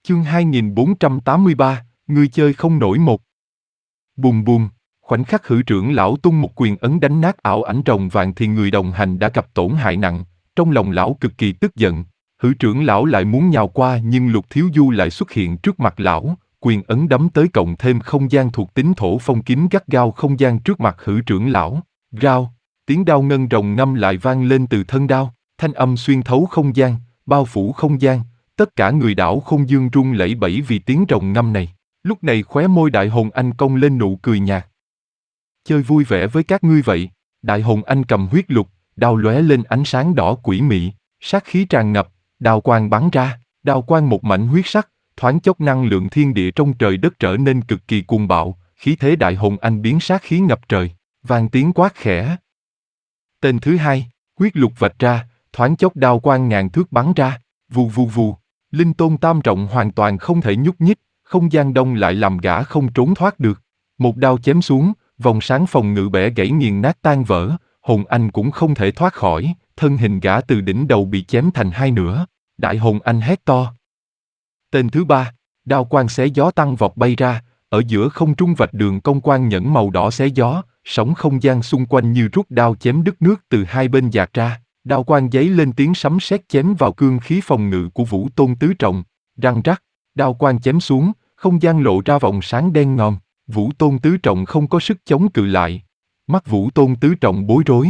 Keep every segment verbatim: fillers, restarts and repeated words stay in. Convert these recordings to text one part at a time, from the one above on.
Chương hai nghìn bốn trăm tám mươi ba, ngươi chơi không nổi một. Bùm bùm, khoảnh khắc Hữu trưởng lão tung một quyền ấn đánh nát ảo ảnh rồng vàng thì người đồng hành đã gặp tổn hại nặng, trong lòng lão cực kỳ tức giận. Hữu trưởng lão lại muốn nhào qua nhưng Lục Thiếu Du lại xuất hiện trước mặt lão, quyền ấn đấm tới cộng thêm không gian thuộc tính thổ phong kín gắt gao không gian trước mặt Hữu trưởng lão. Rao, tiếng đao ngân rồng ngâm lại vang lên từ thân đao, thanh âm xuyên thấu không gian, bao phủ không gian. Tất cả người đảo không dương rung lẩy bẩy vì tiếng rồng ngâm này. Lúc này khóe môi Đại Hồn Anh cong lên nụ cười nhạt. Chơi vui vẻ với các ngươi vậy. Đại Hồn Anh cầm huyết lục, đao lóe lên ánh sáng đỏ quỷ mị, sát khí tràn ngập, đao quang bắn ra, đao quang một mảnh huyết sắc, thoáng chốc năng lượng thiên địa trong trời đất trở nên cực kỳ cuồng bạo, khí thế Đại Hồn Anh biến sát khí ngập trời, vang tiếng quát khẽ. Tên thứ hai, huyết lục vạch ra, thoáng chốc đao quang ngàn thước bắn ra, vù vù vù. Linh Tôn Tam Trọng hoàn toàn không thể nhúc nhích, không gian đông lại làm gã không trốn thoát được. Một đao chém xuống, vòng sáng phòng ngự bẻ gãy nghiền nát tan vỡ, Hồn Anh cũng không thể thoát khỏi, thân hình gã từ đỉnh đầu bị chém thành hai nửa. Đại Hồn Anh hét to. Tên thứ ba, đao quang xé gió tăng vọt bay ra, ở giữa không trung vạch đường cong quang nhẫn màu đỏ xé gió, sóng không gian xung quanh như rút đao chém đứt nước từ hai bên dạt ra. Đao quang giấy lên tiếng sấm sét chém vào cương khí phòng ngự của Vũ Tôn Tứ Trọng, răng rắc, đao quang chém xuống, không gian lộ ra vòng sáng đen ngòm, Vũ Tôn Tứ Trọng không có sức chống cự lại. Mắt Vũ Tôn Tứ Trọng bối rối.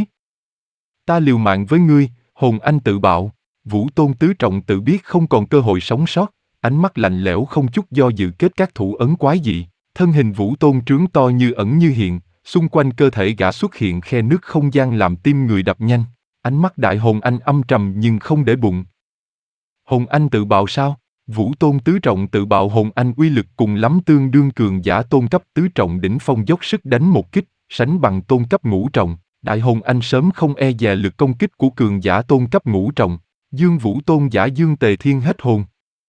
Ta liều mạng với ngươi, Hồn Anh tự bạo. Vũ Tôn Tứ Trọng tự biết không còn cơ hội sống sót, ánh mắt lạnh lẽo không chút do dự kết các thủ ấn quái dị, thân hình Vũ Tôn trướng to như ẩn như hiện, xung quanh cơ thể gã xuất hiện khe nứt không gian làm tim người đập nhanh. Ánh mắt Đại Hồn Anh âm trầm nhưng không để bụng. Hồn Anh tự bạo sao? Vũ Tôn Tứ Trọng tự bạo Hồn Anh uy lực cùng lắm tương đương cường giả tôn cấp Tứ Trọng đỉnh phong dốc sức đánh một kích, sánh bằng tôn cấp Ngũ Trọng. Đại Hồn Anh sớm không e dè lực công kích của cường giả tôn cấp Ngũ Trọng. Dương Vũ Tôn giả Dương Tề Thiên hết hồn.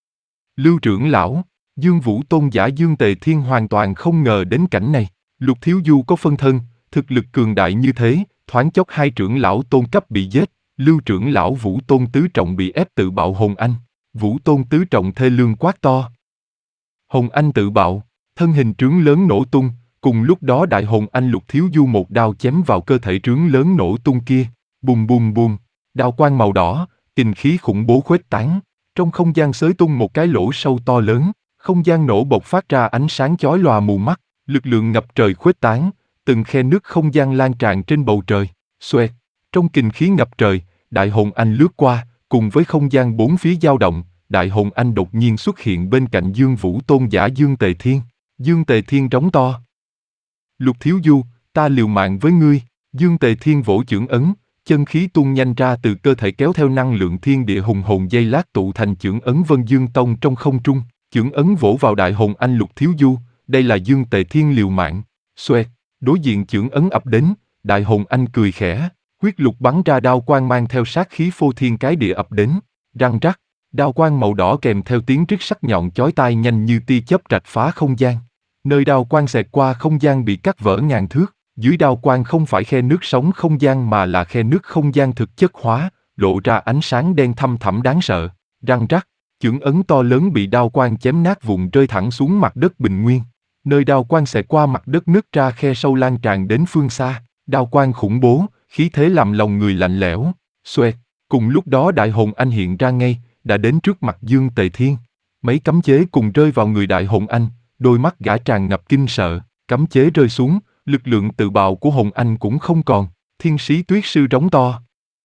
Lưu trưởng lão, Dương Vũ Tôn giả Dương Tề Thiên hoàn toàn không ngờ đến cảnh này. Lục Thiếu Du có phân thân, thực lực cường đại như thế. Thoáng chốc hai trưởng lão tôn cấp bị giết, Lưu trưởng lão Vũ Tôn Tứ Trọng bị ép tự bạo Hồn Anh. Vũ Tôn Tứ Trọng thê lương quát to. Hồn Anh tự bạo, thân hình trướng lớn nổ tung, cùng lúc đó Đại Hồn Anh Lục Thiếu Du một đao chém vào cơ thể trướng lớn nổ tung kia, bùm bùm bùm, đao quang màu đỏ, kình khí khủng bố khuếch tán, trong không gian xới tung một cái lỗ sâu to lớn, không gian nổ bộc phát ra ánh sáng chói lòa mù mắt, lực lượng ngập trời khuếch tán. Từng khe nước không gian lan tràn trên bầu trời, xoẹt, trong kình khí ngập trời, Đại Hồn Anh lướt qua, cùng với không gian bốn phía dao động, Đại Hồn Anh đột nhiên xuất hiện bên cạnh Dương Vũ Tôn giả Dương Tề Thiên. Dương Tề Thiên rống to. Lục Thiếu Du, ta liều mạng với ngươi. Dương Tề Thiên vỗ chưởng ấn, chân khí tuôn nhanh ra từ cơ thể kéo theo năng lượng thiên địa hùng hồn dây lát tụ thành chưởng ấn Vân Dương Tông trong không trung. Chưởng ấn vỗ vào Đại Hồn Anh Lục Thiếu Du, đây là Dương Tề Thiên liều mạng. Xoẹt. Đối diện chưởng ấn ập đến, Đại Hồn Anh cười khẽ, huyết lục bắn ra đao quang mang theo sát khí phô thiên cái địa ập đến, răng rắc, đao quang màu đỏ kèm theo tiếng rít sắc nhọn chói tai nhanh như tia chớp rạch phá không gian. Nơi đao quang xẹt qua không gian bị cắt vỡ ngàn thước, dưới đao quang không phải khe nước sóng không gian mà là khe nước không gian thực chất hóa, lộ ra ánh sáng đen thăm thẳm đáng sợ, răng rắc, chưởng ấn to lớn bị đao quang chém nát vụn rơi thẳng xuống mặt đất bình nguyên. Nơi đao quang xẹt qua mặt đất nứt ra khe sâu lan tràn đến phương xa, đao quang khủng bố, khí thế làm lòng người lạnh lẽo. Xoẹt, cùng lúc đó Đại Hồn Anh hiện ra ngay, đã đến trước mặt Dương Tề Thiên. Mấy cấm chế cùng rơi vào người Đại Hồn Anh, đôi mắt gã tràn ngập kinh sợ, cấm chế rơi xuống, lực lượng tự bạo của Hồn Anh cũng không còn, Thiên Sĩ Tuyết Sư rống to.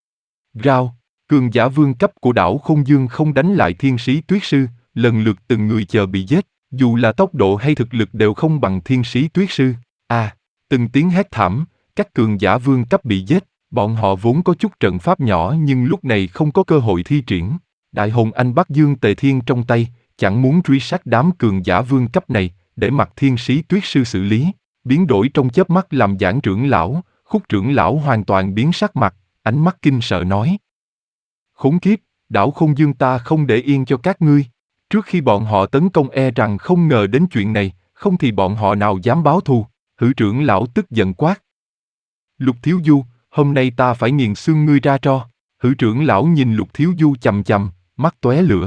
Rao, cường giả vương cấp của đảo Không Dương không đánh lại Thiên Sĩ Tuyết Sư, lần lượt từng người chờ bị giết. Dù là tốc độ hay thực lực đều không bằng Thiên Sĩ Tuyết Sư. À, từng tiếng hét thảm, các cường giả vương cấp bị giết, bọn họ vốn có chút trận pháp nhỏ nhưng lúc này không có cơ hội thi triển. Đại Hồn Anh bắt Dương Tề Thiên trong tay, chẳng muốn truy sát đám cường giả vương cấp này, để mặc Thiên Sĩ Tuyết Sư xử lý. Biến đổi trong chớp mắt làm Giảng trưởng lão, Khúc trưởng lão hoàn toàn biến sắc mặt, ánh mắt kinh sợ nói. Khốn kiếp, đảo Không Dương ta không để yên cho các ngươi. Trước khi bọn họ tấn công e rằng không ngờ đến chuyện này, không thì bọn họ nào dám báo thù. Hữu trưởng lão tức giận quát. Lục Thiếu Du, hôm nay ta phải nghiền xương ngươi ra tro. Hữu trưởng lão nhìn Lục Thiếu Du chằm chằm, mắt tóe lửa,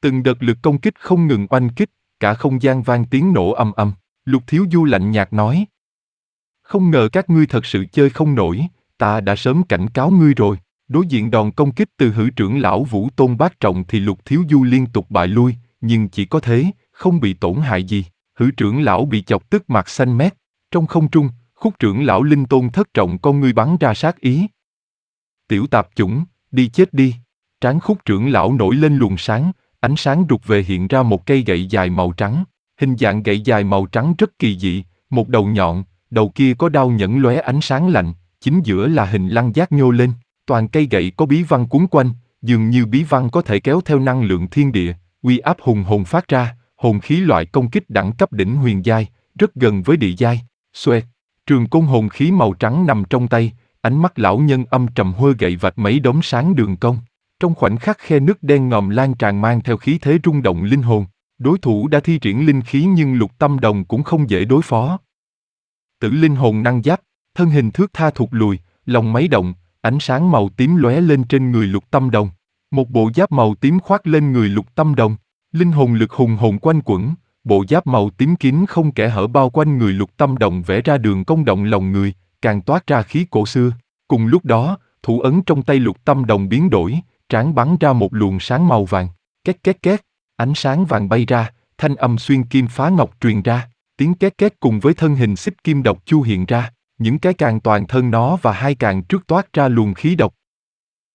Từng đợt lực công kích không ngừng oanh kích, cả không gian vang tiếng nổ ầm ầm. Lục Thiếu Du lạnh nhạt nói. Không ngờ các ngươi thật sự chơi không nổi, ta đã sớm cảnh cáo ngươi rồi. Đối diện đòn công kích từ hữu trưởng lão Vũ Tôn Bát Trọng thì Lục Thiếu Du liên tục bại lui, nhưng chỉ có thế, không bị tổn hại gì. Hữu trưởng lão bị chọc tức mặt xanh mét. Trong không trung, Khúc trưởng lão Linh Tôn Thất Trọng con ngươi bắn ra sát ý. Tiểu tạp chủng, đi chết đi. Trán Khúc trưởng lão nổi lên luồng sáng, ánh sáng rụt về hiện ra một cây gậy dài màu trắng. Hình dạng gậy dài màu trắng rất kỳ dị, một đầu nhọn, đầu kia có đao nhẫn lóe ánh sáng lạnh, chính giữa là hình lăng giác nhô lên. Toàn cây gậy có bí văn cuốn quanh, dường như bí văn có thể kéo theo năng lượng thiên địa, uy áp hùng hồn phát ra, hồn khí loại công kích đẳng cấp đỉnh huyền giai, rất gần với địa giai. Xoẹt, trường côn hồn khí màu trắng nằm trong tay, ánh mắt lão nhân âm trầm hơ gậy vạch mấy đốm sáng đường cong. Trong khoảnh khắc khe nước đen ngòm lan tràn mang theo khí thế rung động linh hồn. Đối thủ đã thi triển linh khí nhưng Lục Tâm Đồng cũng không dễ đối phó. Tử linh hồn năng giáp, thân hình thước tha thụt lùi, lòng máy động, ánh sáng màu tím lóe lên trên người Lục Tâm Đồng. Một bộ giáp màu tím khoác lên người Lục Tâm Đồng, linh hồn lực hùng hồn quanh quẩn, bộ giáp màu tím kín không kẽ hở bao quanh người Lục Tâm Đồng vẽ ra đường cong động lòng người, càng toát ra khí cổ xưa. Cùng lúc đó, thủ ấn trong tay Lục Tâm Đồng biến đổi, trán bắn ra một luồng sáng màu vàng, két két két, ánh sáng vàng bay ra, thanh âm xuyên kim phá ngọc truyền ra, tiếng két két cùng với thân hình xích kim độc chu hiện ra, những cái càng toàn thân nó và hai càng trước toát ra luồng khí độc,